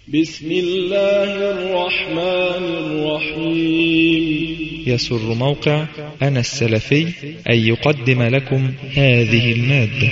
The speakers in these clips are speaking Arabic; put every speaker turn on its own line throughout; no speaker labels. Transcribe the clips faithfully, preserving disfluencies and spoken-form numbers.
بسم الله الرحمن الرحيم.
يسر موقع أنا السلفي أن يقدم لكم هذه المادة.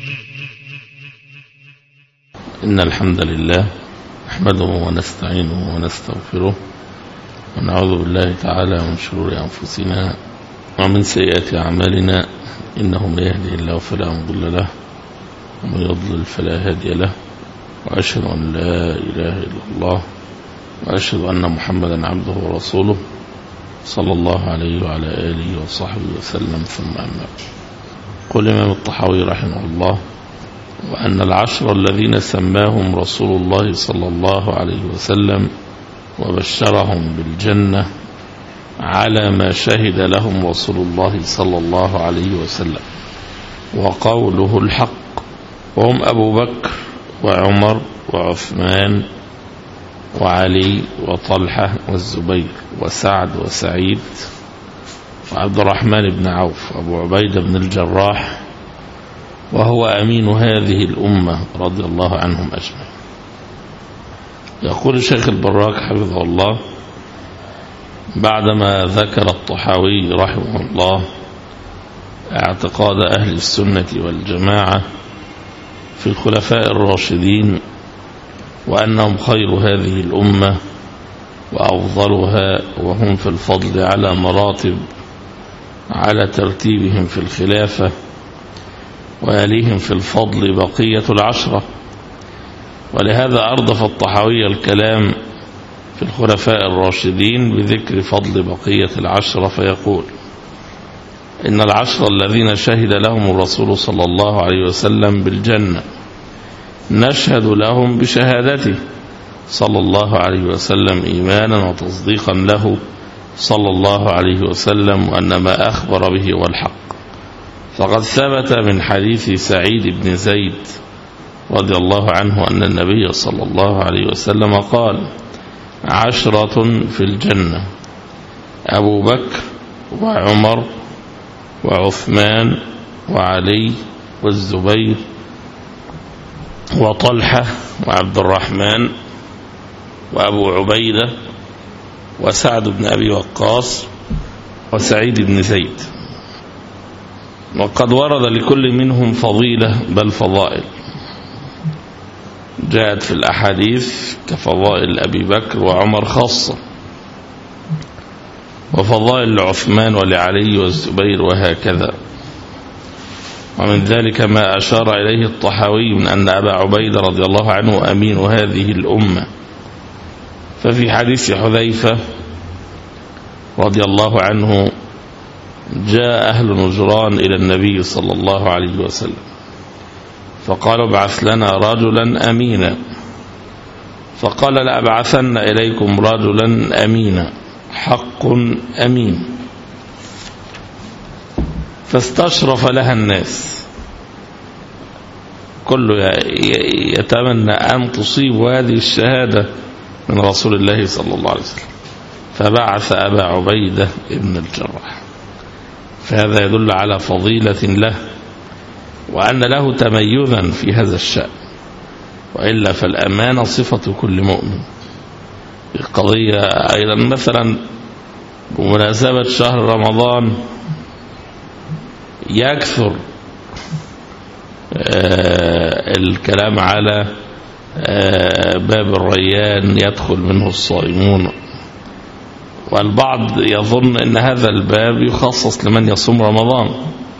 إن الحمد لله نحمده ونستعينه ونستغفره ونعوذ بالله تعالى من شرور أنفسنا ومن سيئات أعمالنا، إنه من يهده الله فلا مضل له ومن يضلل فلا هادي له، وأشهد أن لا إله إلا الله وأشهد أن محمدا عبده ورسوله صلى الله عليه وعلى آله وصحبه وسلم. ثم أما قال الإمام الطحاوي رحمه الله: وأن العشر الذين سماهم رسول الله صلى الله عليه وسلم وبشرهم بالجنة على ما شهد لهم رسول الله صلى الله عليه وسلم وقوله الحق، وهم أبو بكر وعمر وعثمان وعلي وطلحة والزبير وسعد وسعيد وعبد الرحمن بن عوف وأبو عبيدة بن الجراح، وهو أمين هذه الأمة رضي الله عنهم أجمعين. يقول الشيخ البراك حفظه الله بعدما ذكر الطحاوي رحمه الله اعتقاد أهل السنة والجماعة في الخلفاء الراشدين وأنهم خير هذه الأمة وأفضلها، وهم في الفضل على مراتب على ترتيبهم في الخلافة، ويليهم في الفضل بقية العشرة. ولهذا أردف الطحاوي الكلام في الخلفاء الراشدين بذكر فضل بقية العشرة، فيقول: إن العشرة الذين شهد لهم الرسول صلى الله عليه وسلم بالجنة نشهد لهم بشهادته صلى الله عليه وسلم إيمانا وتصديقا له صلى الله عليه وسلم، وأن ما أخبر به هو الحق. فقد ثبت من حديث سعيد بن زيد رضي الله عنه أن النبي صلى الله عليه وسلم قال: عشرة في الجنة: أبو بكر وعمر وعثمان وعلي والزبير وطلحة وعبد الرحمن وأبو عبيدة وسعد بن أبي وقاص وسعيد بن زيد. وقد ورد لكل منهم فضيلة بل فضائل جاءت في الأحاديث كفضائل أبي بكر وعمر خاصة، وفضائل لعثمان ولعلي والزبير، وهكذا. ومن ذلك ما أشار إليه الطحاوي من أن أبا عبيدة رضي الله عنه أمين هذه الأمة. ففي حديث حذيفة رضي الله عنه: جاء أهل نجران إلى النبي صلى الله عليه وسلم فقالوا: ابعث لنا رجلا أمينا. فقال: لأبعثن إليكم رجلا أمينا حق أمين. فاستشرف لها الناس، كله يتمنى أن تصيب هذه الشهادة من رسول الله صلى الله عليه وسلم، فبعث أبا عبيدة ابن الجراح. فهذا يدل على فضيلة له وأن له تميزا في هذا الشأن، وإلا فالأمانة صفة كل مؤمن. القضية أيضا مثلا بمناسبة شهر رمضان يكثر الكلام على باب الريان يدخل منه الصائمون، والبعض يظن أن هذا الباب يخصص لمن يصوم رمضان،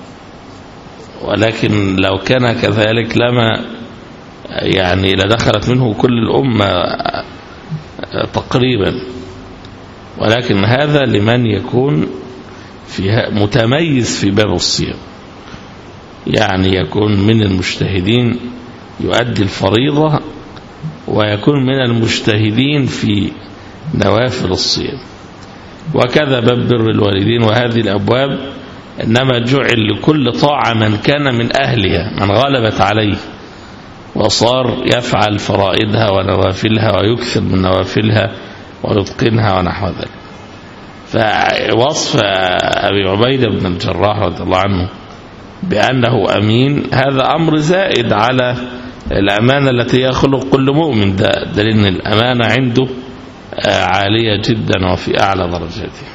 ولكن لو كان كذلك لما يعني لدخلت منه كل الأمة تقريبا، ولكن هذا لمن يكون فيها متميز في باب الصيام، يعني يكون من المجتهدين يؤدي الفريضة، ويكون من المجتهدين في نوافل الصيام. وكذا باب بر الوالدين، وهذه الأبواب إنما جعل لكل طاعة من كان من أهلها، من غلبت عليه وصار يفعل فرائضها ونوافلها ويكثر من نوافلها ويتقنها ونحو ذلك. فوصف أبي عبيدة بن الجراح رضي الله عنه بأنه أمين هذا أمر زائد على الأمانة التي هي خلق كل مؤمن، ده دليل أن الأمانة عنده عالية جدا وفي أعلى درجاته.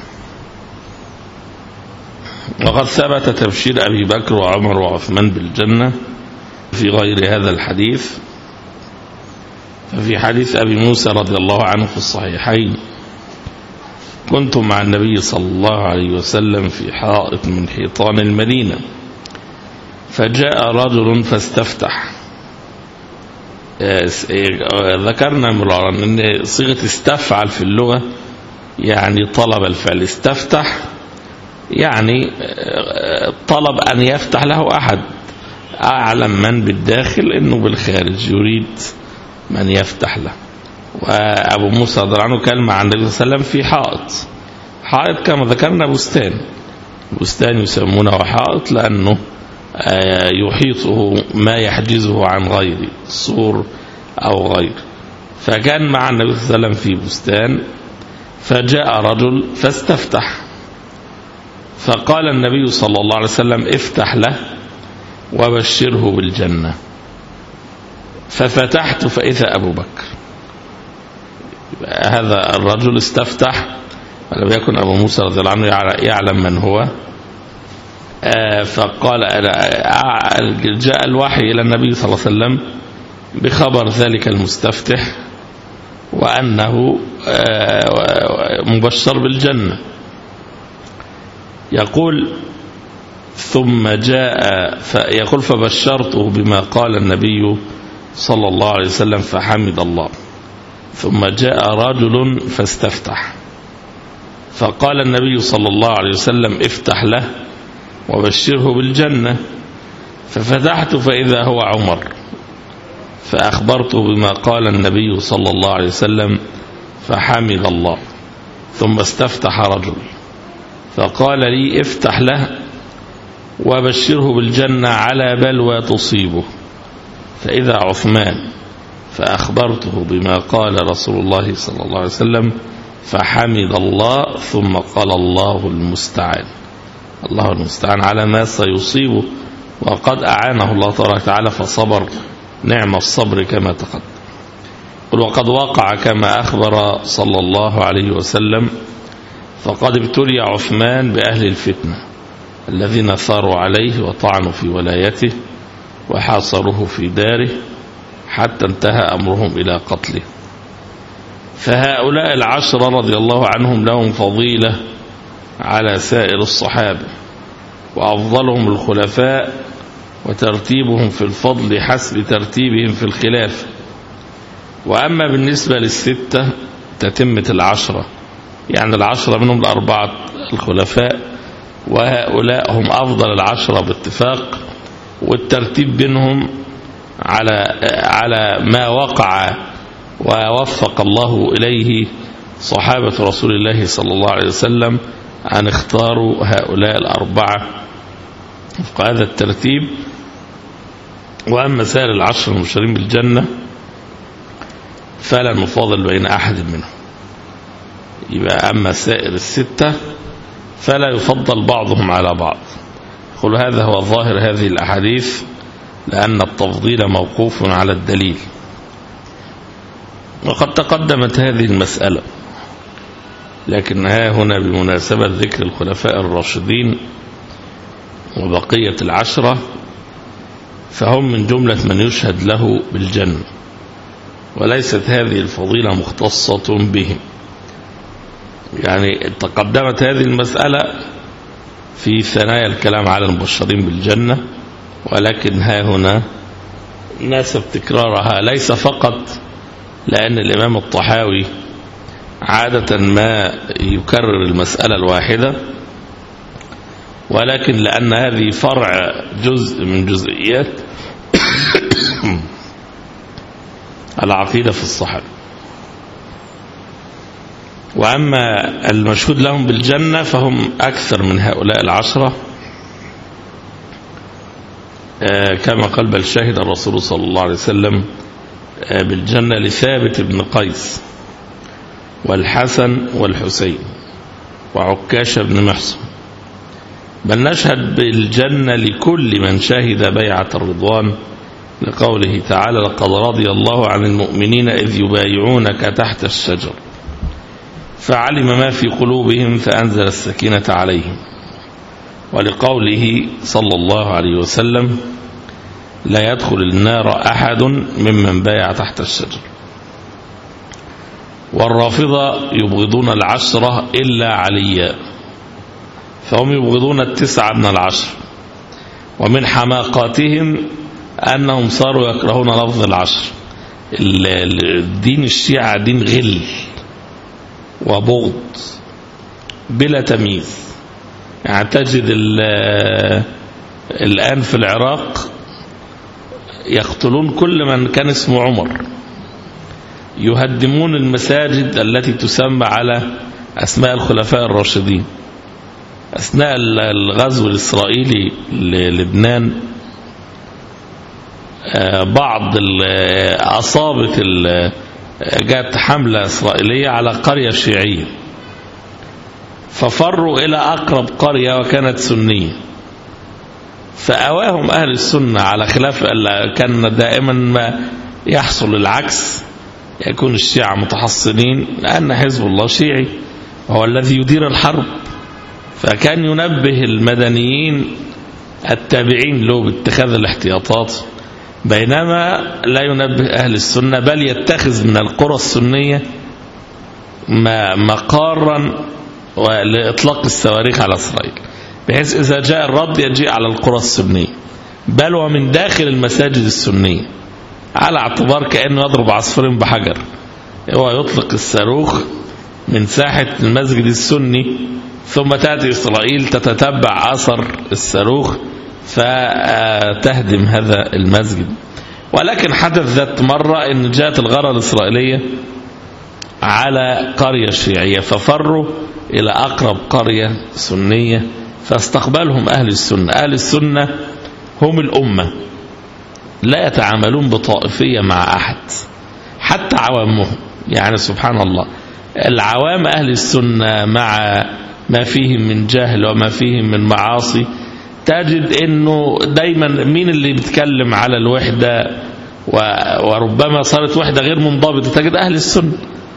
وقد ثبت تبشير أبي بكر وعمر وعثمان بالجنة في غير هذا الحديث. ففي حديث أبي موسى رضي الله عنه في الصحيحين: كنت مع النبي صلى الله عليه وسلم في حائط من حيطان المدينة، فجاء رجل فاستفتح. ذكرنا مرارا أن صيغة استفعل في اللغة يعني طلب الفعل. استفتح يعني طلب أن يفتح له أحد، أعلم من بالداخل إنه بالخارج يريد من يفتح له. وأبو موسى رضي الله عنه كان مع النبي صلى الله عليه وسلم في حائط. حائط كما ذكرنا بستان، بستان يسمونه حائط لأنه يحيطه ما يحجزه عن غيره، سور أو غير. فكان مع النبي صلى الله عليه وسلم في بستان، فجاء رجل فاستفتح، فقال النبي صلى الله عليه وسلم: افتح له وبشره بالجنة. ففتحت فإذا أبو بكر. هذا الرجل استفتح، ولم يكن أبو موسى رضي الله عنه يعلم من هو. فقال: جاء الوحي إلى النبي صلى الله عليه وسلم بخبر ذلك المستفتح وأنه مبشر بالجنة. يقول: ثم جاء فيقول فبشرته بما قال النبي صلى الله عليه وسلم فحمد الله. ثم جاء رجل فاستفتح، فقال النبي صلى الله عليه وسلم: افتح له وبشره بالجنة. ففتحت فإذا هو عمر، فأخبرته بما قال النبي صلى الله عليه وسلم فحمد الله. ثم استفتح رجل فقال لي: افتح له وبشره بالجنة على بلوى تصيبه. فإذا عثمان، فأخبرته بما قال رسول الله صلى الله عليه وسلم فحمد الله. ثم قال: الله المستعان، الله المستعان على ما سيصيبه، وقد أعانه الله تبارك وتعالى فصبر نعم الصبر كما تقدم. وقد وقع كما أخبر صلى الله عليه وسلم، فقد ابتلي عثمان بأهل الفتنة الذين ثاروا عليه وطعنوا في ولايته وحاصروه في داره حتى انتهى أمرهم إلى قتله. فهؤلاء العشرة رضي الله عنهم لهم فضيلة على سائر الصحابة، وأفضلهم الخلفاء، وترتيبهم في الفضل حسب ترتيبهم في الخلافة. وأما بالنسبة للستة تتمة العشرة، يعني العشرة منهم الأربعة الخلفاء، وهؤلاء هم أفضل العشرة باتفاق، والترتيب بينهم على على ما وقع ووفق الله إليه صحابة رسول الله صلى الله عليه وسلم أن اختاروا هؤلاء الأربعة وفق هذا الترتيب. وأما سائر العشر المبشرين بالجنة فلا نفاضل بين أحد منهم. يبقى أما سائر الستة فلا يفضل بعضهم على بعض. قل هذا هو ظاهر هذه الأحاديث، لأن التفضيل موقوف على الدليل. وقد تقدمت هذه المسألة، لكنها هنا بمناسبة ذكر الخلفاء الراشدين وبقية العشرة، فهم من جملة من يشهد له بالجنة، وليست هذه الفضيلة مختصة بهم. يعني تقدمت هذه المسألة في ثنايا الكلام على المبشرين بالجنة، ولكن ها هنا ناسب تكرارها، ليس فقط لأن الإمام الطحاوي عادة ما يكرر المسألة الواحدة، ولكن لأن هذه فرع جزء من جزئيات العقيدة في الصحابة. وأما المشهود لهم بالجنة فهم أكثر من هؤلاء العشرة، كما قال: بل شهد الرسول صلى الله عليه وسلم بالجنة لثابت بن قيس والحسن والحسين وعكاشة بن محصن، بل نشهد بالجنة لكل من شهد بيعة الرضوان لقوله تعالى لقد رضي الله عن المؤمنين إذ يبايعونك تحت الشجر فعلم ما في قلوبهم فأنزل السكينة عليهم. ولقوله صلى الله عليه وسلم لا يدخل النار أحد ممن بايع تحت الشجر. والرافضة يبغضون العشرة إلا عليا، فهم يبغضون التسعة من العشر، ومن حماقاتهم أنهم صاروا يكرهون لفظ العشر. الدين الشيعة دين غل وبغض بلا تمييز. يعني تجد الآن في العراق يقتلون كل من كان اسمه عمر، يهدمون المساجد التي تسمى على أسماء الخلفاء الراشدين. أثناء الغزو الإسرائيلي للبنان بعض أصابت جاءت حملة إسرائيلية على قرية شيعية، ففروا إلى أقرب قرية وكانت سنية، فأواهم أهل السنة على خلاف كان دائما ما يحصل العكس، يكون الشيعة متحصنين لأن حزب الله شيعي وهو الذي يدير الحرب، فكان ينبه المدنيين التابعين له باتخاذ الاحتياطات، بينما لا ينبه أهل السنة، بل يتخذ من القرى السنية مقارا لإطلاق الصواريخ على إسرائيل، بحيث إذا جاء الرد يجيء على القرى السنية بل ومن داخل المساجد السنية، على اعتبار كأنه يضرب عصفورين بحجر. هو يطلق الصاروخ من ساحة المسجد السني، ثم تأتي إسرائيل تتتبع أثر الصاروخ فتهدم هذا المسجد. ولكن حدث ذات مرة أن جاءت الغارة الإسرائيلية على قرية شيعية، ففروا إلى أقرب قرية سنية فاستقبلهم أهل السنة. أهل السنة هم الأمة، لا يتعاملون بطائفية مع أحد حتى عوامهم. يعني سبحان الله، العوام أهل السنة مع ما فيهم من جهل وما فيهم من معاصي، تجد أنه دايما مين اللي بيتكلم على الوحدة وربما صارت وحدة غير منضبطة؟ تجد أهل السنة،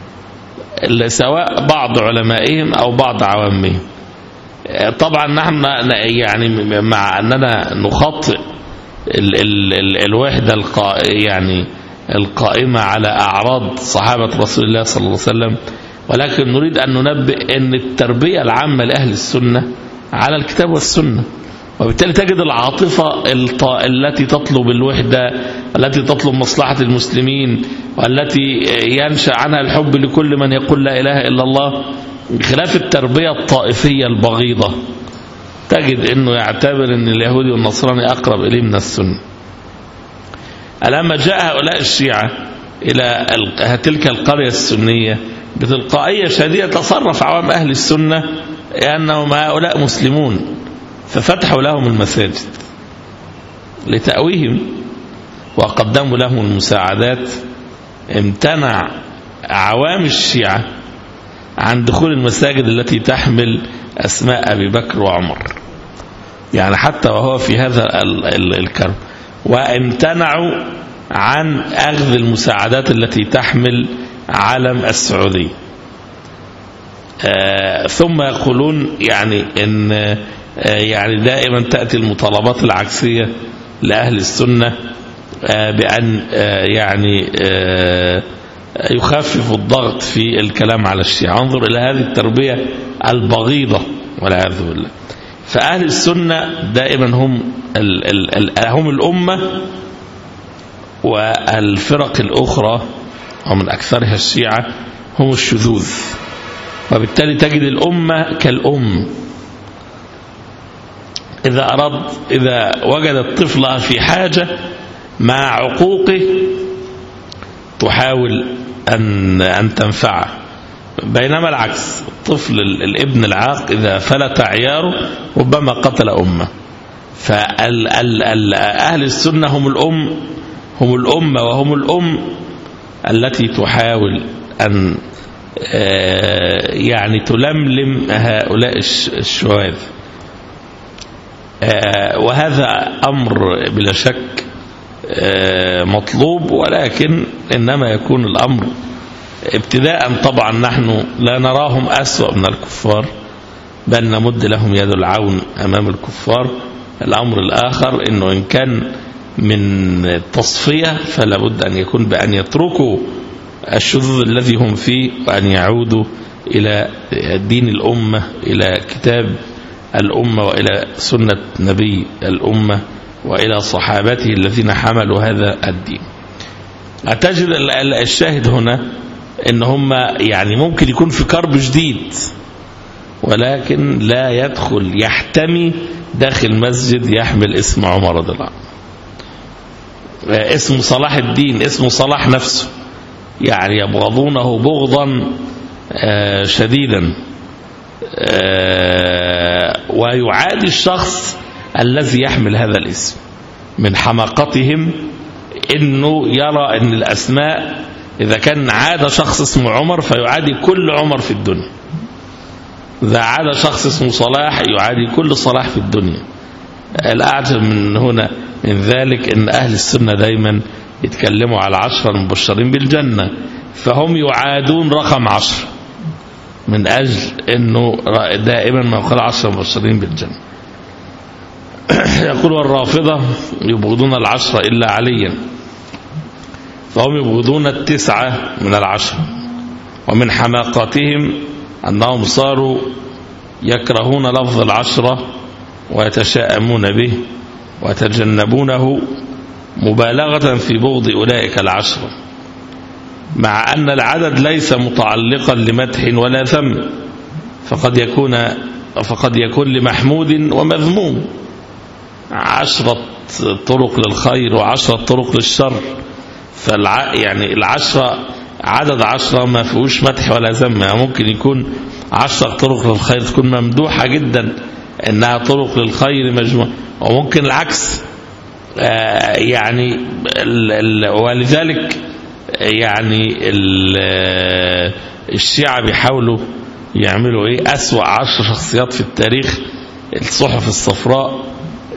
سواء بعض علمائهم أو بعض عوامهم. طبعا نحن يعني مع أننا نخطئ ال ال ال الوحدة القا يعني القائمة على أعراض صحابة رسول الله صلى الله عليه وسلم، ولكن نريد أن ننبه أن التربية العامة لأهل السنة على الكتاب والسنة، وبالتالي تجد العاطفة التي تطلب الوحدة، التي تطلب مصلحة المسلمين، والتي ينشأ عنها الحب لكل من يقول لا إله إلا الله، بخلاف التربية الطائفية البغيضة. تجد أنه يعتبر أن اليهودي والنصراني أقرب إليه من السنة. لما جاء هؤلاء الشيعة إلى تلك القرية السنية بتلقائية شديدة تصرف عوام أهل السنة أنهم هؤلاء مسلمون، ففتحوا لهم المساجد لتأويهم وقدموا لهم المساعدات. امتنع عوام الشيعة عن دخول المساجد التي تحمل أسماء أبي بكر وعمر، يعني حتى وهو في هذا الكرب، وامتنعوا عن أخذ المساعدات التي تحمل علم السعودية. آه ثم يقولون يعني إن آه يعني دائما تأتي المطالبات العكسية لأهل السنة آه بأن آه يعني آه يخفف الضغط في الكلام على الشيعة. انظر إلى هذه التربية البغيضة والعياذ بالله. فأهل السنة دائما هم ال ال ال هم الأمة، والفرق الأخرى ومن أكثرها الشيعة هم الشذوذ، وبالتالي تجد الأمة كالأم. إذا أراد إذا وجد الطفل في حاجة مع عقوقه تحاول أن أن تنفعه، بينما العكس، الطفل الابن العاق إذا فلت عياره ربما قتل أمه. فأهل السنة هم الأم هم الأمة وهم الأم التي تحاول أن يعني تلملم هؤلاء الشواذ. وهذا أمر بلا شك مطلوب، ولكن إنما يكون الأمر ابتداء. طبعا نحن لا نراهم أسوأ من الكفار، بل نمد لهم يد العون أمام الكفار. الأمر الآخر إنه إن كان من التصفية فلا بد أن يكون بأن يتركوا الشذوذ الذي هم فيه وأن يعودوا إلى دين الأمة، إلى كتاب الأمة، وإلى سنة نبي الأمة، وإلى صحابته الذين حملوا هذا الدين. أتجد الشاهد هنا إن هم يعني ممكن يكون في كرب شديد، ولكن لا يدخل يحتمي داخل مسجد يحمل اسم عمر رضي الله عنه، اسم صلاح الدين، اسم صلاح نفسه، يعني يبغضونه بغضا شديدا، ويعادي الشخص الذي يحمل هذا الاسم من حماقتهم، انه يرى ان الاسماء اذا كان عاد شخص اسمه عمر فيعادي كل عمر في الدنيا، اذا عاد شخص اسمه صلاح يعادي كل صلاح في الدنيا. الاعجب من هنا من ذلك ان اهل السنه دايما يتكلموا على العشرة المبشرين بالجنه، فهم يعادون رقم عشر من اجل انه دائما ما يقال عشرة مبشرين بالجنه. يقول والرافضة يبغضون العشرة إلا عليا، فهم يبغضون التسعة من العشرة، ومن حماقاتهم أنهم صاروا يكرهون لفظ العشرة ويتشائمون به ويتجنبونه مبالغة في بغض أولئك العشرة، مع أن العدد ليس متعلقا لمدح ولا ذم، فقد يكون فقد يكون لمحمود ومذموم، عشرة طرق للخير وعشرة طرق للشر. فالع... يعني العشرة عدد عشرة ما فيهوش مدح ولا ذم، يعني ممكن يكون عشرة طرق للخير تكون ممدوحة جدا انها طرق للخير مجموعة، وممكن العكس. آه يعني ال... ال... ولذلك يعني ال... الشيعة بيحاولوا يعملوا ايه أسوأ عشر شخصيات في التاريخ، الصحف الصفراء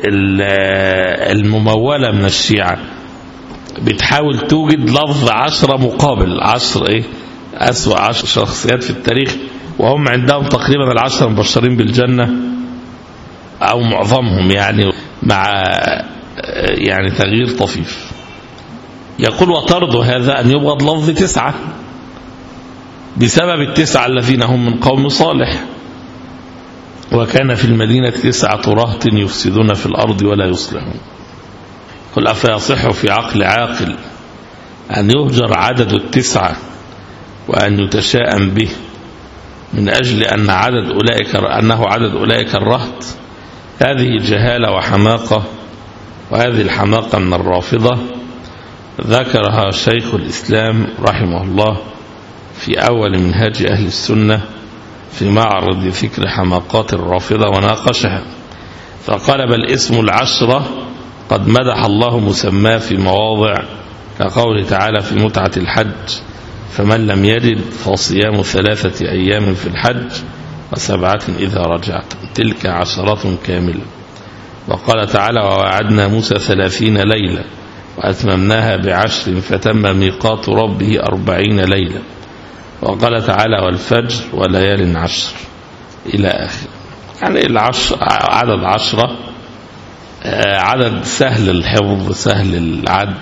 الممولة من الشيعة بتحاول توجد لفظ عشرة مقابل عشر ايه أسوأ عشر شخصيات في التاريخ، وهم عندهم تقريبا العشرة المبشرين بالجنة او معظمهم، يعني مع يعني تغيير طفيف. يقول وطرد هذا أن يبغض لفظ تسعة بسبب التسعة الذين هم من قوم صالح، وكان في المدينة تسعة رهط يفسدون في الأرض ولا يصلحون. قل أفيصح في عقل عاقل أن يهجر عدد التسعة وأن يتشاءم به من أجل أن عدد أولئك أنه عدد أولئك الرهط؟ هذه جهالة وحماقة، وهذه الحماقة من الرافضة ذكرها شيخ الإسلام رحمه الله في أول منهاج أهل السنة في معرض ذكر حماقات الرافضة وناقشها، فقال بل اسم العشرة قد مدح الله مسماه في مواضع، كقوله تعالى في متعة الحج فمن لم يجد فصيام ثلاثة أيام في الحج وسبعة إذا رجعت، تلك عشرة كاملة. وقال تعالى ووعدنا موسى ثلاثين ليلة وأتممناها بعشر فتم ميقات ربه أربعين ليلة. وقال تعالى والفجر وليال عشر إلى آخر. يعني العشر عدد عشرة عدد سهل الحفظ سهل العد،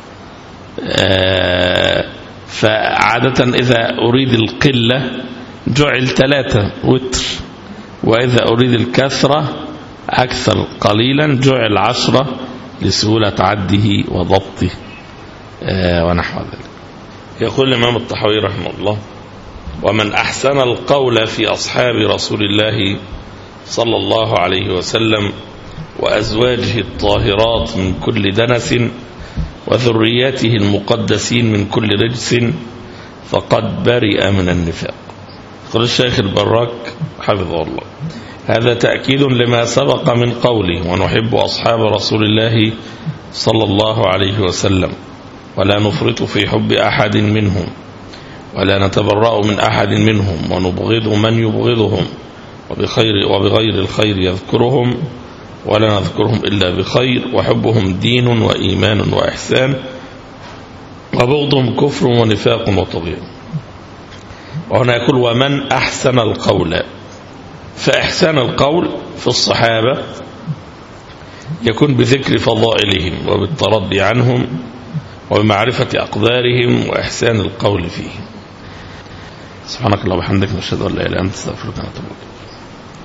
فعادة إذا أريد القلة جعل ثلاثة وتر، وإذا أريد الكثرة أكثر قليلا جعل عشرة لسهولة عده وضبطه ونحو ذلك. يقول الإمام الطحاوي رحمه الله ومن أحسن القول في أصحاب رسول الله صلى الله عليه وسلم وأزواجه الطاهرات من كل دنس وذرياته المقدسين من كل رجس فقد برئ من النفاق. قال الشيخ البراك حفظه الله هذا تأكيد لما سبق من قوله ونحب أصحاب رسول الله صلى الله عليه وسلم ولا نفرط في حب أحد منهم ولا نتبرأ من أحد منهم ونبغض من يبغضهم وبخير وبغير الخير يذكرهم ولا نذكرهم إلا بخير، وحبهم دين وإيمان وإحسان، وبغضهم كفر ونفاق وطغيان. وهنا يقول ومن أحسن القول، فإحسان القول في الصحابة يكون بذكر فضائلهم وبالترضي عنهم وبمعرفة أقدارهم وإحسان القول فيهم. سبحانك اللهم وبحمدك، نشهد أن لا إله إلا أنت، نستغفرك ونتوب إليك.